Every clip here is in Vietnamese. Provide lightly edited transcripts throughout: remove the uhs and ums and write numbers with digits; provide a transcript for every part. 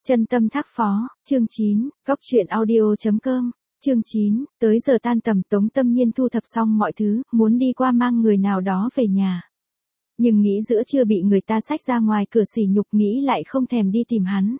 Chân tâm thác phó, chương 9, góc truyện audio.com, chương 9, tới giờ tan tầm Tống Tâm Nhiên thu thập xong mọi thứ, muốn đi qua mang người nào đó về nhà. Nhưng nghĩ giữa trưa bị người ta xách ra ngoài cửa sỉ nhục, nghĩ lại không thèm đi tìm hắn.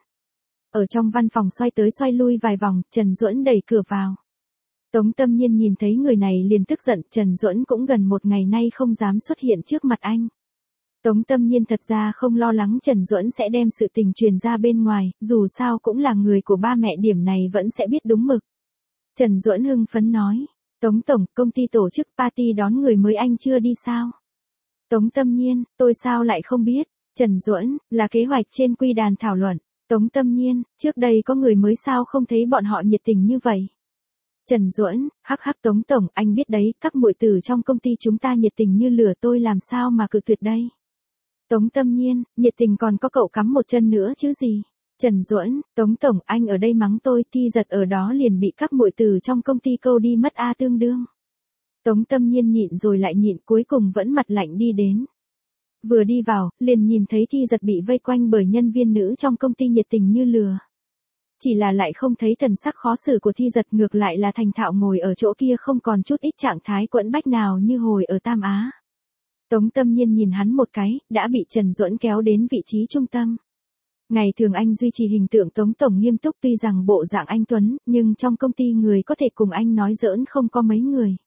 Ở trong văn phòng xoay tới xoay lui vài vòng, Trần Duẫn đẩy cửa vào. Tống Tâm Nhiên nhìn thấy người này liền tức giận, Trần Duẫn cũng gần một ngày nay không dám xuất hiện trước mặt anh. Tống Tâm Nhiên thật ra không lo lắng Trần Duẫn sẽ đem sự tình truyền ra bên ngoài, dù sao cũng là người của ba mẹ, điểm này vẫn sẽ biết đúng mực. Trần Duẫn hưng phấn nói, Tống Tổng, công ty tổ chức party đón người mới, anh chưa đi sao? Tống Tâm Nhiên, tôi sao lại không biết? Trần Duẫn, là kế hoạch trên quy đàn thảo luận. Tống Tâm Nhiên, trước đây có người mới sao không thấy bọn họ nhiệt tình như vậy? Trần Duẫn, hắc hắc, Tống Tổng, anh biết đấy, các muội tử trong công ty chúng ta nhiệt tình như lửa, tôi làm sao mà cự tuyệt đây? Tống Tâm Nhiên, nhiệt tình còn có cậu cắm một chân nữa chứ gì? Trần Duẫn, Tống Tổng, anh ở đây mắng tôi, Thi Giật ở đó liền bị các muội tử trong công ty câu đi mất a, tương đương. Tống Tâm Nhiên nhịn rồi lại nhịn, cuối cùng vẫn mặt lạnh đi đến. Vừa đi vào, liền nhìn thấy Thi Giật bị vây quanh bởi nhân viên nữ trong công ty nhiệt tình như lừa. Chỉ là lại không thấy thần sắc khó xử của Thi Giật, ngược lại là thành thạo ngồi ở chỗ kia không còn chút ít trạng thái quẫn bách nào như hồi ở Tam Á. Tống Tâm Nhiên nhìn hắn một cái, đã bị Trần Duẫn kéo đến vị trí trung tâm. Ngày thường anh duy trì hình tượng Tống Tổng nghiêm túc, tuy rằng bộ dạng anh tuấn, nhưng trong công ty người có thể cùng anh nói giỡn không có mấy người.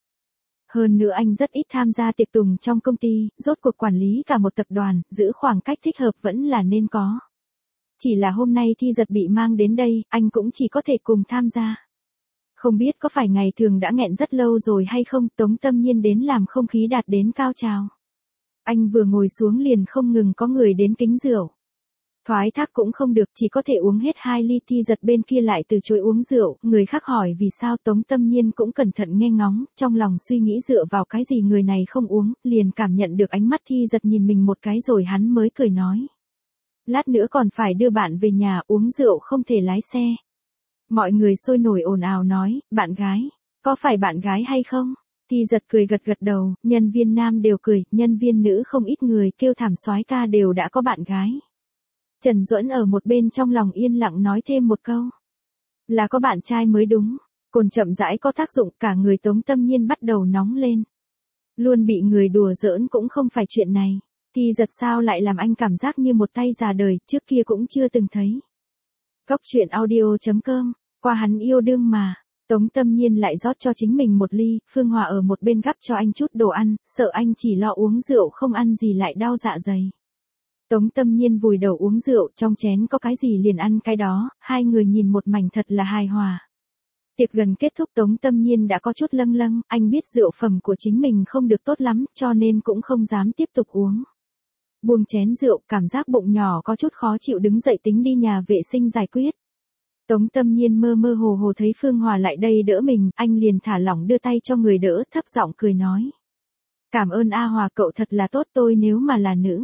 Hơn nữa anh rất ít tham gia tiệc tùng trong công ty, rốt cuộc quản lý cả một tập đoàn, giữ khoảng cách thích hợp vẫn là nên có. Chỉ là hôm nay Thi Giật bị mang đến đây, anh cũng chỉ có thể cùng tham gia. Không biết có phải ngày thường đã nghẹn rất lâu rồi hay không, Tống Tâm Nhiên đến làm không khí đạt đến cao trào. Anh vừa ngồi xuống liền không ngừng có người đến kính rượu. Thoái thác cũng không được, chỉ có thể uống hết 2 ly, Thi Giật bên kia lại từ chối uống rượu, người khác hỏi vì sao Tống Tâm Nhiên cũng cẩn thận nghe ngóng, trong lòng suy nghĩ dựa vào cái gì người này không uống, liền cảm nhận được ánh mắt Thi Giật nhìn mình một cái rồi hắn mới cười nói. Lát nữa còn phải đưa bạn về nhà, uống rượu không thể lái xe. Mọi người sôi nổi ồn ào nói, bạn gái, có phải bạn gái hay không? Thi Giật cười gật gật đầu, nhân viên nam đều cười, nhân viên nữ không ít người kêu thảm soái ca đều đã có bạn gái. Trần Duẫn ở một bên trong lòng yên lặng nói thêm một câu. Là có bạn trai mới đúng. Cồn chậm rãi có tác dụng, cả người Tống Tâm Nhiên bắt đầu nóng lên. Luôn bị người đùa giỡn cũng không phải chuyện này. Thi Giật sao lại làm anh cảm giác như một tay già đời, trước kia cũng chưa từng thấy. Góc truyện audio.com, qua hắn yêu đương mà. Tống Tâm Nhiên lại rót cho chính mình một ly, Phương Hòa ở một bên gắp cho anh chút đồ ăn, sợ anh chỉ lo uống rượu không ăn gì lại đau dạ dày. Tống Tâm Nhiên vùi đầu uống rượu, trong chén có cái gì liền ăn cái đó, hai người nhìn một mảnh thật là hài hòa. Tiệc gần kết thúc, Tống Tâm Nhiên đã có chút lâng lâng, anh biết rượu phẩm của chính mình không được tốt lắm, cho nên cũng không dám tiếp tục uống. Buông chén rượu, cảm giác bụng nhỏ có chút khó chịu, đứng dậy tính đi nhà vệ sinh giải quyết. Tống Tâm Nhiên mơ mơ hồ hồ thấy Phương Hòa lại đây đỡ mình, anh liền thả lỏng đưa tay cho người đỡ, thấp giọng cười nói. Cảm ơn A Hòa, cậu thật là tốt, tôi nếu mà là nữ.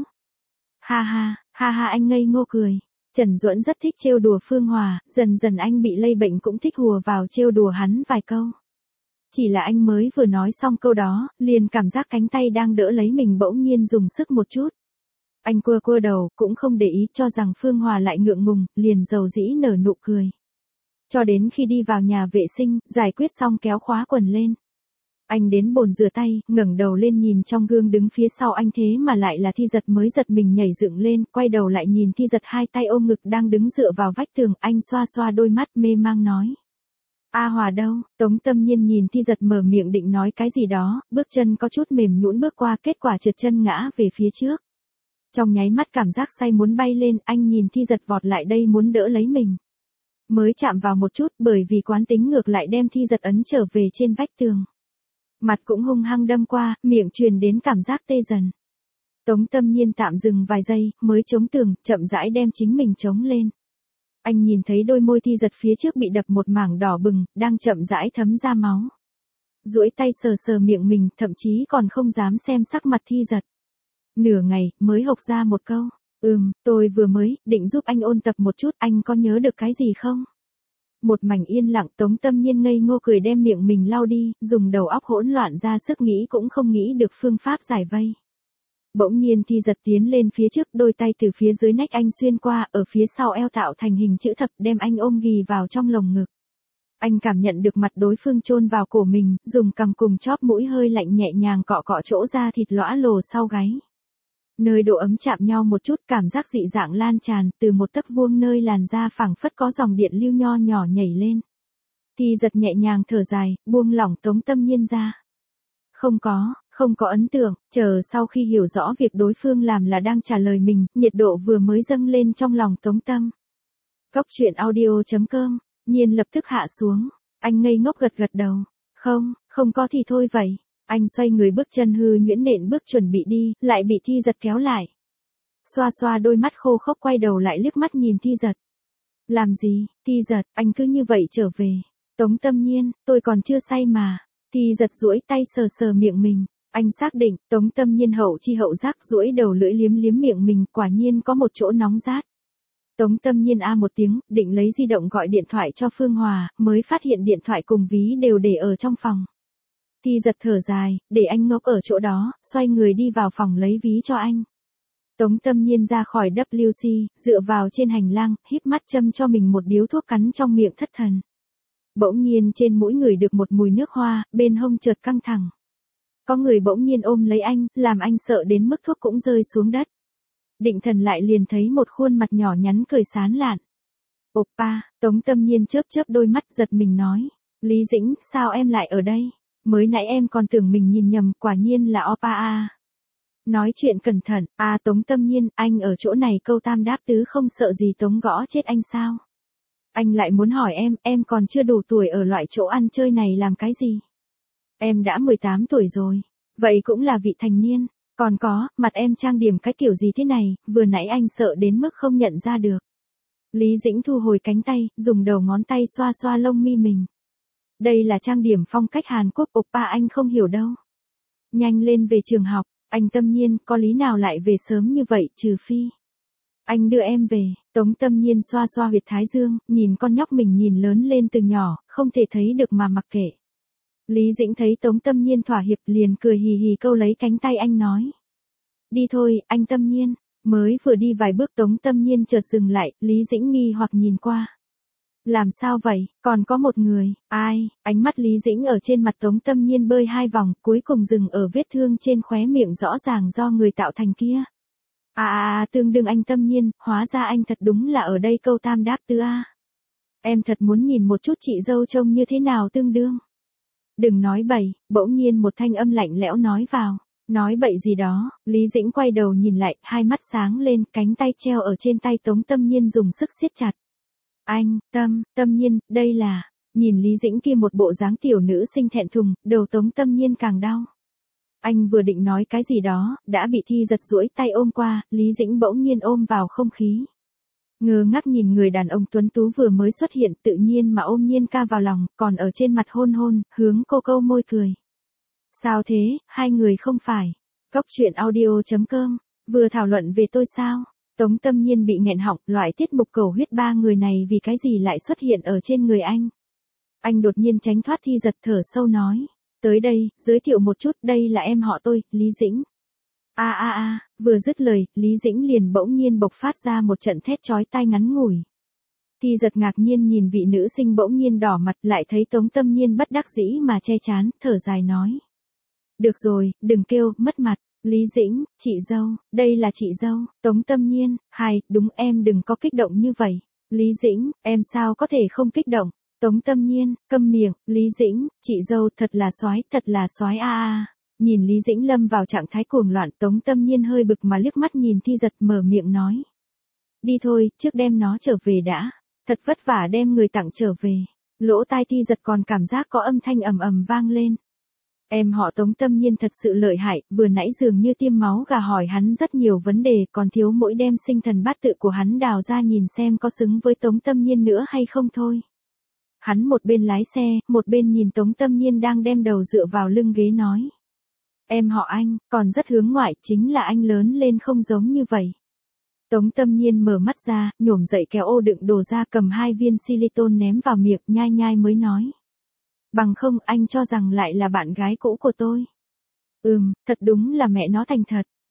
Ha ha, anh ngây ngô cười. Trần Duẫn rất thích trêu đùa Phương Hòa, dần dần anh bị lây bệnh cũng thích hùa vào trêu đùa hắn vài câu. Chỉ là anh mới vừa nói xong câu đó, liền cảm giác cánh tay đang đỡ lấy mình bỗng nhiên dùng sức một chút. Anh quơ quơ đầu, cũng không để ý, cho rằng Phương Hòa lại ngượng ngùng, liền dầu dĩ nở nụ cười. Cho đến khi đi vào nhà vệ sinh, giải quyết xong kéo khóa quần lên. Anh đến bồn rửa tay, ngẩng đầu lên nhìn trong gương đứng phía sau anh thế mà lại là Thi Giật, mới giật mình nhảy dựng lên, quay đầu lại nhìn Thi Giật hai tay ôm ngực đang đứng dựa vào vách tường, anh xoa xoa đôi mắt mê mang nói. A Hòa đâu? Tống Tâm Nhiên nhìn Thi Giật mở miệng định nói cái gì đó, bước chân có chút mềm nhũn bước qua, kết quả trượt chân ngã về phía trước. Trong nháy mắt cảm giác say muốn bay lên, anh nhìn Thi Giật vọt lại đây muốn đỡ lấy mình. Mới chạm vào một chút, bởi vì quán tính ngược lại đem Thi Giật ấn trở về trên vách tường. Mặt cũng hung hăng đâm qua, miệng truyền đến cảm giác tê dần. Tống Tâm Nhiên tạm dừng vài giây, mới chống tường, chậm rãi đem chính mình chống lên. Anh nhìn thấy đôi môi Thi Giật phía trước bị đập một mảng đỏ bừng, đang chậm rãi thấm ra máu. Duỗi tay sờ sờ miệng mình, thậm chí còn không dám xem sắc mặt Thi Giật. Nửa ngày, mới hộc ra một câu. Tôi vừa mới, định giúp anh ôn tập một chút, anh có nhớ được cái gì không? Một mảnh yên lặng, Tống Tâm Nhiên ngây ngô cười đem miệng mình lau đi, dùng đầu óc hỗn loạn ra sức nghĩ cũng không nghĩ được phương pháp giải vây. Bỗng nhiên Thi Giật tiến lên phía trước, đôi tay từ phía dưới nách anh xuyên qua, ở phía sau eo tạo thành hình chữ thập, đem anh ôm ghì vào trong lồng ngực. Anh cảm nhận được mặt đối phương chôn vào cổ mình, dùng cằm cùng chóp mũi hơi lạnh nhẹ nhàng cọ cọ chỗ da thịt lõa lồ sau gáy. Nơi độ ấm chạm nhau một chút, cảm giác dị dạng lan tràn, từ một tấc vuông nơi làn da phẳng phất có dòng điện lưu nho nhỏ nhảy lên. Thi Giật nhẹ nhàng thở dài, buông lỏng Tống Tâm Nhiên ra. Không có ấn tượng, chờ sau khi hiểu rõ việc đối phương làm là đang trả lời mình, nhiệt độ vừa mới dâng lên trong lòng Tống Tâm. Góc truyện audio.com, Nhiên lập tức hạ xuống, anh ngây ngốc gật gật đầu. Không có thì thôi vậy. Anh xoay người bước chân hư nhuyễn nện bước chuẩn bị đi, lại bị Thi Giật kéo lại. Xoa xoa đôi mắt khô khốc quay đầu lại liếc mắt nhìn Thi Giật. Làm gì, Thi Giật, anh cứ như vậy trở về. Tống Tâm Nhiên, tôi còn chưa say mà. Thi Giật duỗi tay sờ sờ miệng mình. Anh xác định, Tống Tâm Nhiên hậu chi hậu giác duỗi đầu lưỡi liếm liếm miệng mình, quả nhiên có một chỗ nóng rát. Tống Tâm Nhiên a một tiếng, định lấy di động gọi điện thoại cho Phương Hòa, mới phát hiện điện thoại cùng ví đều để ở trong phòng. Thi Giật thở dài, để anh ngốc ở chỗ đó, xoay người đi vào phòng lấy ví cho anh. Tống Tâm Nhiên ra khỏi WC, dựa vào trên hành lang, híp mắt châm cho mình một điếu thuốc cắn trong miệng thất thần. Bỗng nhiên trên mũi ngửi được một mùi nước hoa, bên hông chợt căng thẳng. Có người bỗng nhiên ôm lấy anh, làm anh sợ đến mức thuốc cũng rơi xuống đất. Định thần lại liền thấy một khuôn mặt nhỏ nhắn cười sán lạn. Oppa, Tống Tâm Nhiên chớp chớp đôi mắt giật mình nói. Lý Dĩnh, sao em lại ở đây? Mới nãy em còn tưởng mình nhìn nhầm, quả nhiên là Oppa a. Nói chuyện cẩn thận, Tống Tâm Nhiên, anh ở chỗ này câu tam đáp tứ không sợ gì Tống gõ chết anh sao? Anh lại muốn hỏi em còn chưa đủ tuổi ở loại chỗ ăn chơi này làm cái gì? Em đã 18 tuổi rồi, vậy cũng là vị thành niên. Còn có, mặt em trang điểm cái kiểu gì thế này, vừa nãy anh sợ đến mức không nhận ra được. Lý Dĩnh thu hồi cánh tay, dùng đầu ngón tay xoa xoa lông mi mình. Đây là trang điểm phong cách Hàn Quốc, Oppa anh không hiểu đâu. Nhanh lên về trường học, anh Tâm Nhiên, có lý nào lại về sớm như vậy, trừ phi. Anh đưa em về, Tống Tâm Nhiên xoa xoa huyệt thái dương, nhìn con nhóc mình nhìn lớn lên từ nhỏ, không thể thấy được mà mặc kệ. Lý Dĩnh thấy Tống Tâm Nhiên thỏa hiệp liền cười hì hì câu lấy cánh tay anh nói. Đi thôi, anh Tâm Nhiên. Mới vừa đi vài bước Tống Tâm Nhiên chợt dừng lại, Lý Dĩnh nghi hoặc nhìn qua. Làm sao vậy, còn có một người, ai? Ánh mắt Lý Dĩnh ở trên mặt Tống Tâm Nhiên bơi hai vòng, cuối cùng dừng ở vết thương trên khóe miệng rõ ràng do người tạo thành kia. Tương đương anh Tâm Nhiên, hóa ra anh thật đúng là ở đây câu tam đáp tứ a. Em thật muốn nhìn một chút chị dâu trông như thế nào tương đương. Đừng nói bậy, bỗng nhiên một thanh âm lạnh lẽo nói vào. Nói bậy gì đó, Lý Dĩnh quay đầu nhìn lại, hai mắt sáng lên, cánh tay treo ở trên tay Tống Tâm Nhiên dùng sức siết chặt. Anh, Tâm Nhiên, đây là, nhìn Lý Dĩnh kia một bộ dáng tiểu nữ xinh thẹn thùng, đầu Tống Tâm Nhiên càng đau. Anh vừa định nói cái gì đó, đã bị Thi Giật duỗi tay ôm qua, Lý Dĩnh bỗng nhiên ôm vào không khí. Ngơ ngác nhìn người đàn ông tuấn tú vừa mới xuất hiện tự nhiên mà ôm Nhiên ca vào lòng, còn ở trên mặt hôn hôn, hướng cô câu môi cười. Sao thế, hai người không phải. Góc truyện audio.com, vừa thảo luận về tôi sao? Tống Tâm Nhiên bị nghẹn họng, loại tiết mục cầu huyết ba người này vì cái gì lại xuất hiện ở trên người anh. Anh đột nhiên tránh thoát Thi Giật thở sâu nói. Tới đây, giới thiệu một chút, đây là em họ tôi, Lý Dĩnh. Vừa dứt lời, Lý Dĩnh liền bỗng nhiên bộc phát ra một trận thét chói tai ngắn ngủi. Thi Giật ngạc nhiên nhìn vị nữ sinh bỗng nhiên đỏ mặt lại thấy Tống Tâm Nhiên bất đắc dĩ mà che chán, thở dài nói. Được rồi, đừng kêu, mất mặt. Lý Dĩnh, chị dâu, đây là chị dâu. Tống Tâm Nhiên, đúng em đừng có kích động như vậy. Lý Dĩnh, em sao có thể không kích động. Tống Tâm Nhiên, câm miệng. Lý Dĩnh, chị dâu thật là soái Nhìn Lý Dĩnh lâm vào trạng thái cuồng loạn, Tống Tâm Nhiên hơi bực mà liếc mắt nhìn Thi Giật mở miệng nói. Đi thôi, trước đem nó trở về đã. Thật vất vả đem người tặng trở về. Lỗ tai Thi Giật còn cảm giác có âm thanh ầm ầm vang lên. Em họ Tống Tâm Nhiên thật sự lợi hại, vừa nãy dường như tiêm máu gà hỏi hắn rất nhiều vấn đề, còn thiếu mỗi đem sinh thần bát tự của hắn đào ra nhìn xem có xứng với Tống Tâm Nhiên nữa hay không thôi. Hắn một bên lái xe, một bên nhìn Tống Tâm Nhiên đang đem đầu dựa vào lưng ghế nói. Em họ anh, còn rất hướng ngoại, chính là anh lớn lên không giống như vậy. Tống Tâm Nhiên mở mắt ra, nhổm dậy kéo ô đựng đồ ra cầm 2 viên silicone ném vào miệng, nhai nhai mới nói. Bằng không anh cho rằng lại là bạn gái cũ của tôi. Thật đúng là mẹ nó thành thật.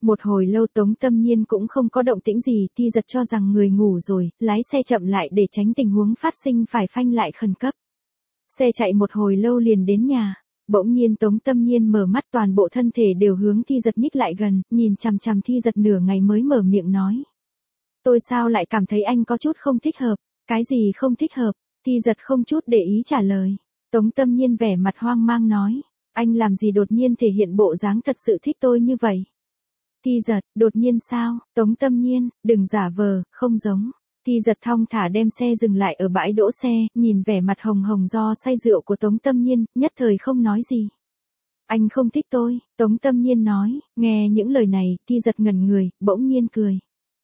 Một hồi lâu Tống Tâm Nhiên cũng không có động tĩnh gì, Ti Giật cho rằng người ngủ rồi, lái xe chậm lại để tránh tình huống phát sinh phải phanh lại khẩn cấp. Xe chạy một hồi lâu liền đến nhà. Bỗng nhiên Tống Tâm Nhiên mở mắt, toàn bộ thân thể đều hướng Ti Giật nhích lại gần, nhìn chằm chằm Ti Giật nửa ngày mới mở miệng nói. Tôi sao lại cảm thấy anh có chút không thích hợp? Cái gì không thích hợp? Ti Giật không chút để ý trả lời. Tống Tâm Nhiên vẻ mặt hoang mang nói. Anh làm gì đột nhiên thể hiện bộ dáng thật sự thích tôi như vậy? Ti Giật, đột nhiên sao? Tống Tâm Nhiên, đừng giả vờ, không giống. Ti Giật thong thả đem xe dừng lại ở bãi đỗ xe, nhìn vẻ mặt hồng hồng do say rượu của Tống Tâm Nhiên, nhất thời không nói gì. Anh không thích tôi, Tống Tâm Nhiên nói, nghe những lời này, Ti Giật ngẩn người, bỗng nhiên cười.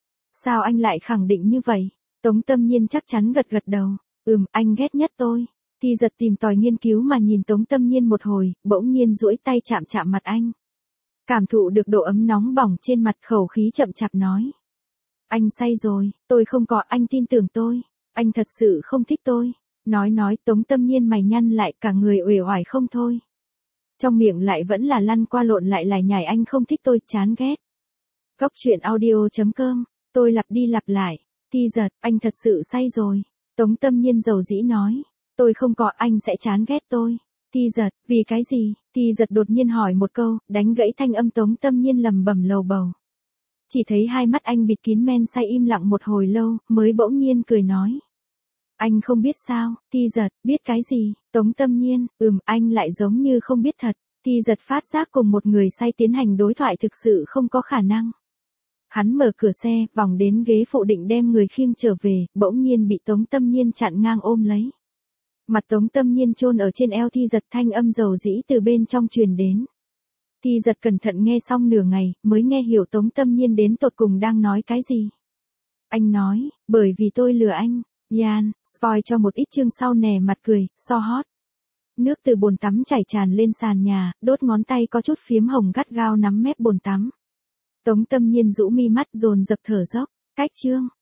Sao anh lại khẳng định như vậy? Tống Tâm Nhiên chắc chắn gật gật đầu. Anh ghét nhất tôi. Ti Giật tìm tòi nghiên cứu mà nhìn Tống Tâm Nhiên một hồi, bỗng nhiên duỗi tay chạm chạm mặt anh. Cảm thụ được độ ấm nóng bỏng trên mặt, khẩu khí chậm chạp nói. Anh say rồi, tôi không có, anh tin tưởng tôi. Anh thật sự không thích tôi. Nói Tống Tâm Nhiên mày nhăn lại, cả người uể oải không thôi. Trong miệng lại vẫn là lăn qua lộn lại lải nhải, anh không thích tôi, chán ghét. Góc truyện audio.com, tôi lặp đi lặp lại. Ti Giật, anh thật sự say rồi. Tống Tâm Nhiên dầu dĩ nói. Tôi không có, anh sẽ chán ghét tôi. Ti Giật, vì cái gì? Ti Giật đột nhiên hỏi một câu, đánh gãy thanh âm Tống Tâm Nhiên lẩm bẩm lầu bầu. Chỉ thấy hai mắt anh bịt kín men say im lặng một hồi lâu, mới bỗng nhiên cười nói. Anh không biết sao? Ti Giật, biết cái gì? Tống Tâm Nhiên, anh lại giống như không biết thật. Ti Giật phát giác cùng một người say tiến hành đối thoại thực sự không có khả năng. Hắn mở cửa xe, vòng đến ghế phụ định đem người khiêng trở về, bỗng nhiên bị Tống Tâm Nhiên chặn ngang ôm lấy. Mặt Tống Tâm Nhiên chôn ở trên eo Ti Giật, thanh âm dầu dĩ từ bên trong truyền đến. Ti Giật cẩn thận nghe xong nửa ngày, mới nghe hiểu Tống Tâm Nhiên đến tột cùng đang nói cái gì. Anh nói, bởi vì tôi lừa anh. Yan, spoil cho một ít chương sau nè, mặt cười, so hot. Nước từ bồn tắm chảy tràn lên sàn nhà, đốt ngón tay có chút phiếm hồng gắt gao nắm mép bồn tắm. Tống Tâm Nhiên rũ mi mắt dồn dập thở dốc, cách chương.